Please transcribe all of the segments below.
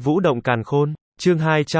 Vũ động càn khôn, chương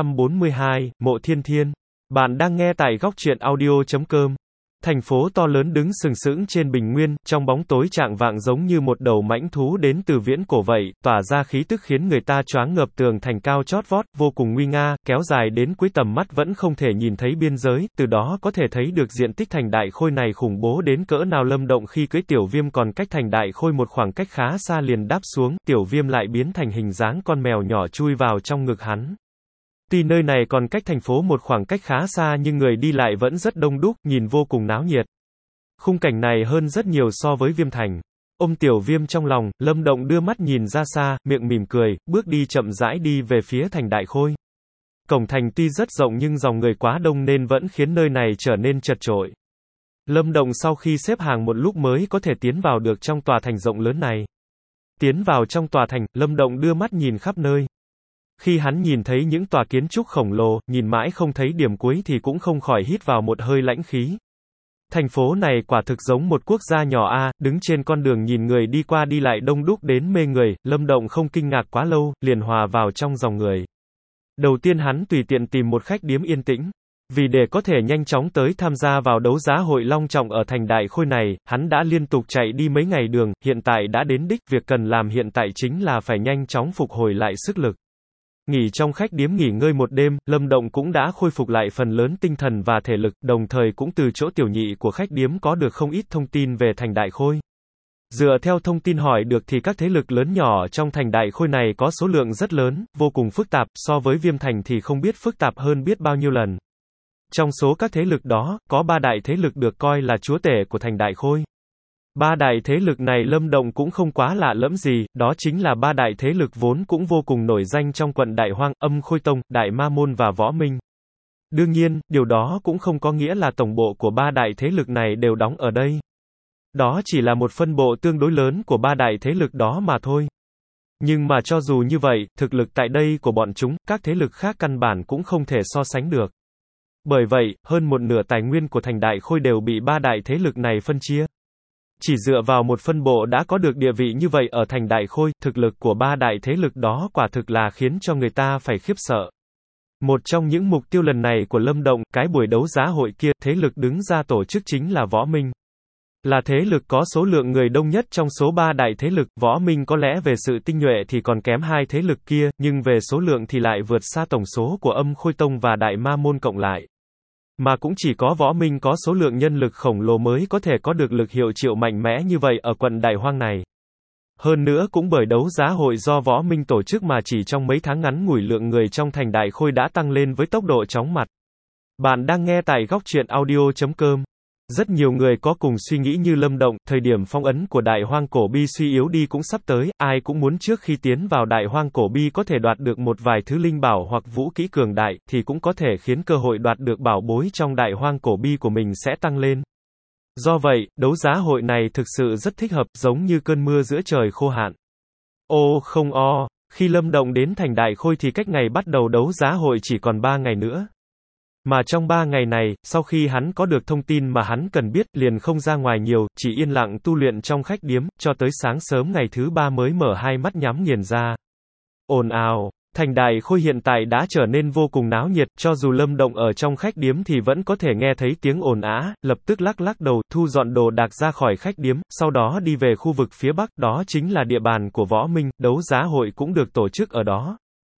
242, Mộ Thiên Thiên. Bạn đang nghe tại góc truyện audio.com. Thành phố to lớn đứng sừng sững trên bình nguyên, trong bóng tối chạng vạng giống như một đầu mãnh thú đến từ viễn cổ vậy, tỏa ra khí tức khiến người ta choáng ngợp. Tường thành cao chót vót, vô cùng nguy nga, kéo dài đến cuối tầm mắt vẫn không thể nhìn thấy biên giới, từ đó có thể thấy được diện tích thành Đại Khôi này khủng bố đến cỡ nào. Lâm Động khi cưỡi Tiểu Viêm còn cách thành Đại Khôi một khoảng cách khá xa liền đáp xuống, Tiểu Viêm lại biến thành hình dáng con mèo nhỏ chui vào trong ngực hắn. Tuy nơi này còn cách thành phố một khoảng cách khá xa nhưng người đi lại vẫn rất đông đúc, nhìn vô cùng náo nhiệt. Khung cảnh này hơn rất nhiều so với Viêm Thành. Ôm Tiểu Viêm trong lòng, Lâm Động đưa mắt nhìn ra xa, miệng mỉm cười, bước đi chậm rãi đi về phía thành Đại Khôi. Cổng thành tuy rất rộng nhưng dòng người quá đông nên vẫn khiến nơi này trở nên chật chội. Lâm Động sau khi xếp hàng một lúc mới có thể tiến vào được trong tòa thành rộng lớn này. Tiến vào trong tòa thành, Lâm Động đưa mắt nhìn khắp nơi. Khi hắn nhìn thấy những tòa kiến trúc khổng lồ, nhìn mãi không thấy điểm cuối thì cũng không khỏi hít vào một hơi lãnh khí. Thành phố này quả thực giống một quốc gia nhỏ a, đứng trên con đường nhìn người đi qua đi lại đông đúc đến mê người, Lâm Động không kinh ngạc quá lâu, liền hòa vào trong dòng người. Đầu tiên hắn tùy tiện tìm một khách điếm yên tĩnh. Vì để có thể nhanh chóng tới tham gia vào đấu giá hội long trọng ở thành Đại Khôi này, hắn đã liên tục chạy đi mấy ngày đường, hiện tại đã đến đích, việc cần làm hiện tại chính là phải nhanh chóng phục hồi lại sức lực. Nghỉ trong khách điếm nghỉ ngơi một đêm, Lâm Động cũng đã khôi phục lại phần lớn tinh thần và thể lực, đồng thời cũng từ chỗ tiểu nhị của khách điếm có được không ít thông tin về thành Đại Khôi. Dựa theo thông tin hỏi được thì các thế lực lớn nhỏ trong thành Đại Khôi này có số lượng rất lớn, vô cùng phức tạp, so với Viêm Thành thì không biết phức tạp hơn biết bao nhiêu lần. Trong số các thế lực đó, có 3 đại thế lực được coi là chúa tể của thành Đại Khôi. 3 đại thế lực này Lâm Động cũng không quá lạ lẫm gì, đó chính là 3 đại thế lực vốn cũng vô cùng nổi danh trong quận Đại Hoang, Âm Khôi Tông, Đại Ma Môn và Võ Minh. Đương nhiên, điều đó cũng không có nghĩa là tổng bộ của 3 đại thế lực này đều đóng ở đây. Đó chỉ là một phân bộ tương đối lớn của 3 đại thế lực đó mà thôi. Nhưng mà cho dù như vậy, thực lực tại đây của bọn chúng, các thế lực khác căn bản cũng không thể so sánh được. Bởi vậy, hơn một nửa tài nguyên của thành Đại Khôi đều bị 3 đại thế lực này phân chia. Chỉ dựa vào một phân bộ đã có được địa vị như vậy ở thành Đại Khôi, thực lực của 3 đại thế lực đó quả thực là khiến cho người ta phải khiếp sợ. Một trong những mục tiêu lần này của Lâm Động, cái buổi đấu giá hội kia, thế lực đứng ra tổ chức chính là Võ Minh. Là thế lực có số lượng người đông nhất trong số 3 đại thế lực, Võ Minh có lẽ về sự tinh nhuệ thì còn kém 2 thế lực kia, nhưng về số lượng thì lại vượt xa tổng số của Âm Khôi Tông và Đại Ma Môn cộng lại. Mà cũng chỉ có Võ Minh có số lượng nhân lực khổng lồ mới có thể có được lực hiệu triệu mạnh mẽ như vậy ở quận Đại Hoang này. Hơn nữa cũng bởi đấu giá hội do Võ Minh tổ chức mà chỉ trong mấy tháng ngắn ngủi lượng người trong thành Đại Khôi đã tăng lên với tốc độ chóng mặt. Bạn đang nghe tại góc truyện audio.com. Rất nhiều người có cùng suy nghĩ như Lâm Động, thời điểm phong ấn của Đại Hoang Cổ Bi suy yếu đi cũng sắp tới, ai cũng muốn trước khi tiến vào Đại Hoang Cổ Bi có thể đoạt được một vài thứ linh bảo hoặc vũ kỹ cường đại, thì cũng có thể khiến cơ hội đoạt được bảo bối trong Đại Hoang Cổ Bi của mình sẽ tăng lên. Do vậy, đấu giá hội này thực sự rất thích hợp, giống như cơn mưa giữa trời khô hạn. Ô không o, khi Lâm Động đến thành Đại Khôi thì cách ngày bắt đầu đấu giá hội chỉ còn 3 ngày nữa. Mà trong 3 ngày này, sau khi hắn có được thông tin mà hắn cần biết, liền không ra ngoài nhiều, chỉ yên lặng tu luyện trong khách điếm, cho tới sáng sớm ngày thứ 3 mới mở hai mắt nhắm nghiền ra. Ồn ào, thành Đại Khôi hiện tại đã trở nên vô cùng náo nhiệt, cho dù Lâm Động ở trong khách điếm thì vẫn có thể nghe thấy tiếng ồn ào, lập tức lắc lắc đầu, thu dọn đồ đạc ra khỏi khách điếm, sau đó đi về khu vực phía Bắc, đó chính là địa bàn của Võ Minh, đấu giá hội cũng được tổ chức ở đó.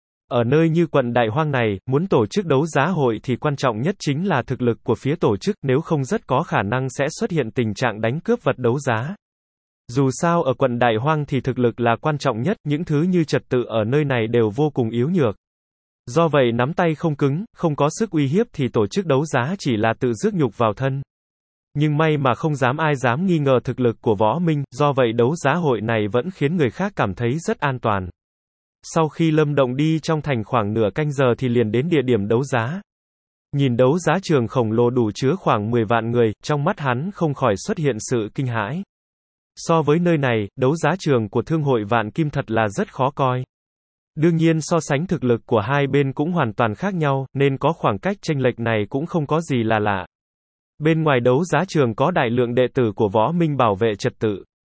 Ở nơi như quận Đại Hoang này, muốn tổ chức đấu giá hội thì quan trọng nhất chính là thực lực của phía tổ chức, nếu không rất có khả năng sẽ xuất hiện tình trạng đánh cướp vật đấu giá. Dù sao ở quận Đại Hoang thì thực lực là quan trọng nhất, những thứ như trật tự ở nơi này đều vô cùng yếu nhược. Do vậy nắm tay không cứng, không có sức uy hiếp thì tổ chức đấu giá chỉ là tự rước nhục vào thân. Nhưng may mà không ai dám nghi ngờ thực lực của Võ Minh, do vậy đấu giá hội này vẫn khiến người khác cảm thấy rất an toàn. Sau khi Lâm Động đi trong thành khoảng nửa canh giờ thì liền đến địa điểm đấu giá. Nhìn đấu giá trường khổng lồ đủ chứa khoảng 10 vạn người, trong mắt hắn không khỏi xuất hiện sự kinh hãi. So với nơi này, đấu giá trường của Thương hội Vạn Kim thật là rất khó coi. Đương nhiên so sánh thực lực của hai bên cũng hoàn toàn khác nhau, nên có khoảng cách chênh lệch này cũng không có gì là lạ. Bên ngoài đấu giá trường có đại lượng đệ tử của Võ Minh bảo vệ trật tự.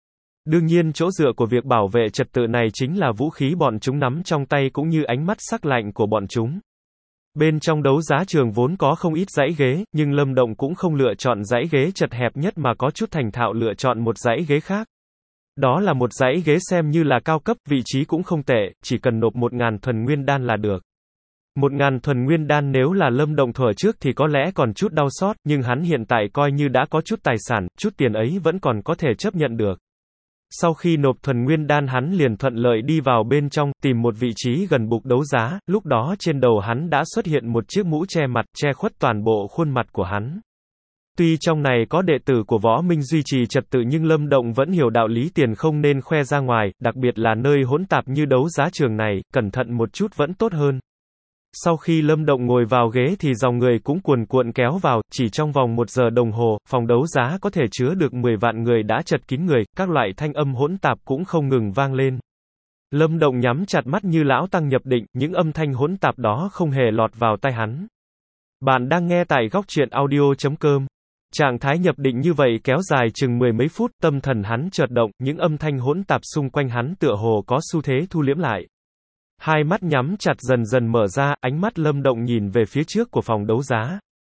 Đương nhiên chỗ dựa của việc bảo vệ trật tự này chính là vũ khí bọn chúng nắm trong tay cũng như ánh mắt sắc lạnh của bọn chúng. Bên trong đấu giá trường vốn có không ít dãy ghế, nhưng Lâm Động cũng không lựa chọn dãy ghế chật hẹp nhất mà có chút thành thạo lựa chọn một dãy ghế khác. Đó là một dãy ghế xem như là cao cấp, vị trí cũng không tệ, chỉ cần nộp 1.000 thuần nguyên đan là được. 1.000 thuần nguyên đan nếu là Lâm Động thuở trước thì có lẽ còn chút đau xót, nhưng hắn hiện tại coi như đã có chút tài sản, chút tiền ấy vẫn còn có thể chấp nhận được. Sau khi nộp thuần nguyên đan hắn liền thuận lợi đi vào bên trong, tìm một vị trí gần bục đấu giá, lúc đó trên đầu hắn đã xuất hiện một chiếc mũ che mặt, che khuất toàn bộ khuôn mặt của hắn. Tuy trong này có đệ tử của Võ Minh duy trì trật tự nhưng Lâm Động vẫn hiểu đạo lý tiền không nên khoe ra ngoài, đặc biệt là nơi hỗn tạp như đấu giá trường này, cẩn thận một chút vẫn tốt hơn. Sau khi Lâm Động ngồi vào ghế thì dòng người cũng cuồn cuộn kéo vào, chỉ trong vòng 1 giờ đồng hồ, phòng đấu giá có thể chứa được 10 vạn người đã chật kín người, các loại thanh âm hỗn tạp cũng không ngừng vang lên. Lâm Động nhắm chặt mắt như lão tăng nhập định, những âm thanh hỗn tạp đó không hề lọt vào tai hắn. Bạn đang nghe tại góc truyện audio.com. Trạng thái nhập định như vậy kéo dài chừng 10 mấy phút, tâm thần hắn chợt động, những âm thanh hỗn tạp xung quanh hắn tựa hồ có xu thế thu liễm lại. Hai mắt nhắm chặt dần dần mở ra, ánh mắt Lâm Động nhìn về phía trước của phòng đấu giá.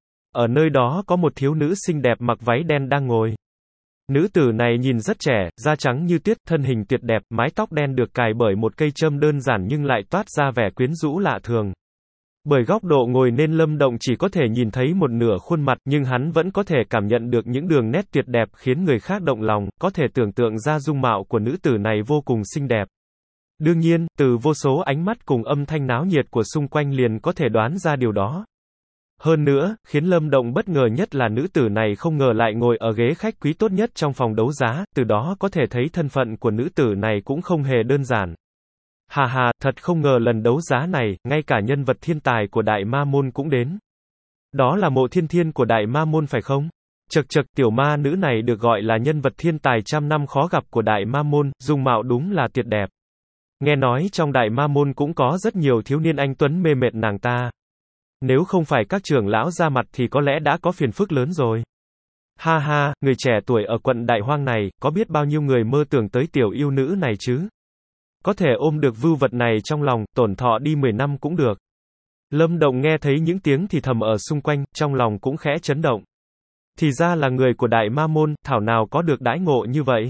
Ở nơi đó có một thiếu nữ xinh đẹp mặc váy đen đang ngồi. Nữ tử này nhìn rất trẻ, da trắng như tuyết, thân hình tuyệt đẹp, mái tóc đen được cài bởi một cây châm đơn giản nhưng lại toát ra vẻ quyến rũ lạ thường. Bởi góc độ ngồi nên Lâm Động chỉ có thể nhìn thấy một nửa khuôn mặt, nhưng hắn vẫn có thể cảm nhận được những đường nét tuyệt đẹp khiến người khác động lòng, có thể tưởng tượng ra dung mạo của nữ tử này vô cùng xinh đẹp. Đương nhiên, từ vô số ánh mắt cùng âm thanh náo nhiệt của xung quanh liền có thể đoán ra điều đó. Hơn nữa, khiến Lâm Động bất ngờ nhất là nữ tử này không ngờ lại ngồi ở ghế khách quý tốt nhất trong phòng đấu giá, từ đó có thể thấy thân phận của nữ tử này cũng không hề đơn giản. Hà hà, thật không ngờ lần đấu giá này, ngay cả nhân vật thiên tài của Đại Ma Môn cũng đến. Đó là Mộ Thiên Thiên của Đại Ma Môn phải không? Chậc chậc, tiểu ma nữ này được gọi là nhân vật thiên tài trăm năm khó gặp của Đại Ma Môn, dung mạo đúng là tuyệt đẹp. Nghe nói trong Đại Ma Môn cũng có rất nhiều thiếu niên anh tuấn mê mệt nàng ta. Nếu không phải các trưởng lão ra mặt thì có lẽ đã có phiền phức lớn rồi. Ha ha, người trẻ tuổi ở quận Đại Hoang này, có biết bao nhiêu người mơ tưởng tới tiểu yêu nữ này chứ? Có thể ôm được vưu vật này trong lòng, tổn thọ đi 10 năm cũng được. Lâm Động nghe thấy những tiếng thì thầm ở xung quanh, trong lòng cũng khẽ chấn động. Thì ra là người của Đại Ma Môn, thảo nào có được đãi ngộ như vậy.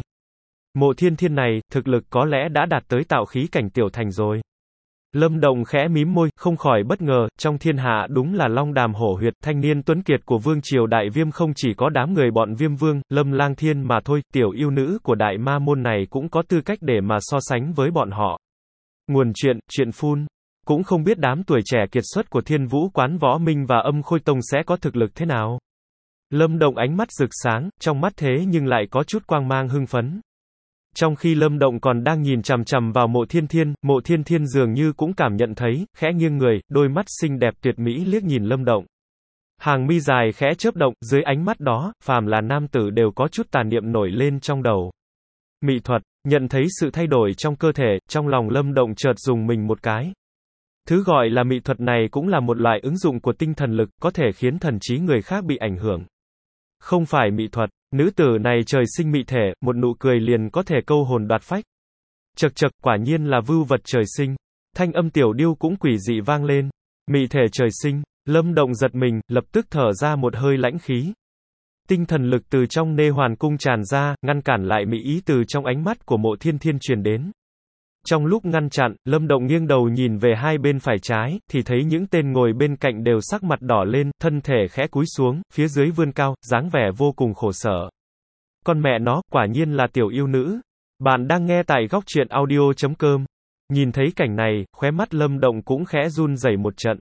Mộ Thiên Thiên này, thực lực có lẽ đã đạt tới tạo khí cảnh tiểu thành rồi. Lâm Động khẽ mím môi, không khỏi bất ngờ, trong thiên hạ đúng là long đàm hổ huyệt, thanh niên tuấn kiệt của vương triều Đại Viêm không chỉ có đám người bọn Viêm Vương, Lâm Lang Thiên mà thôi, tiểu yêu nữ của Đại Ma Môn này cũng có tư cách để mà so sánh với bọn họ. Nguồn chuyện phun. Cũng không biết đám tuổi trẻ kiệt xuất của Thiên Vũ Quán Võ Minh và Âm Khôi Tông sẽ có thực lực thế nào. Lâm Động ánh mắt rực sáng, trong mắt thế nhưng lại có chút quang mang hưng phấn. Trong khi Lâm Động còn đang nhìn chằm chằm vào Mộ Thiên Thiên dường như cũng cảm nhận thấy, khẽ nghiêng người, đôi mắt xinh đẹp tuyệt mỹ liếc nhìn Lâm Động. Hàng mi dài khẽ chớp động, dưới ánh mắt đó, phàm là nam tử đều có chút tà niệm nổi lên trong đầu. Mị thuật, nhận thấy sự thay đổi trong cơ thể, trong lòng Lâm Động chợt dùng mình một cái. Thứ gọi là mị thuật này cũng là một loại ứng dụng của tinh thần lực, có thể khiến thần trí người khác bị ảnh hưởng. Không phải mị thuật, nữ tử này trời sinh mị thể, một nụ cười liền có thể câu hồn đoạt phách. Chậc chậc, quả nhiên là vưu vật trời sinh. Thanh âm tiểu điêu cũng quỷ dị vang lên. Mị thể trời sinh, Lâm Động giật mình, lập tức thở ra một hơi lãnh khí. Tinh thần lực từ trong Nê Hoàn Cung tràn ra, ngăn cản lại mị ý từ trong ánh mắt của Mộ Thiên Thiên truyền đến. Trong lúc ngăn chặn, Lâm Động nghiêng đầu nhìn về hai bên phải trái, thì thấy những tên ngồi bên cạnh đều sắc mặt đỏ lên, thân thể khẽ cúi xuống, phía dưới vươn cao, dáng vẻ vô cùng khổ sở. Con mẹ nó, quả nhiên là tiểu yêu nữ. Bạn đang nghe tại góc truyện audio.com. Nhìn thấy cảnh này, khóe mắt Lâm Động cũng khẽ run rẩy một trận.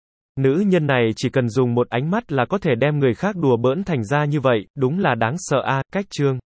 Nữ nhân này chỉ cần dùng một ánh mắt là có thể đem người khác đùa bỡn thành ra như vậy, đúng là đáng sợ a. Cách chương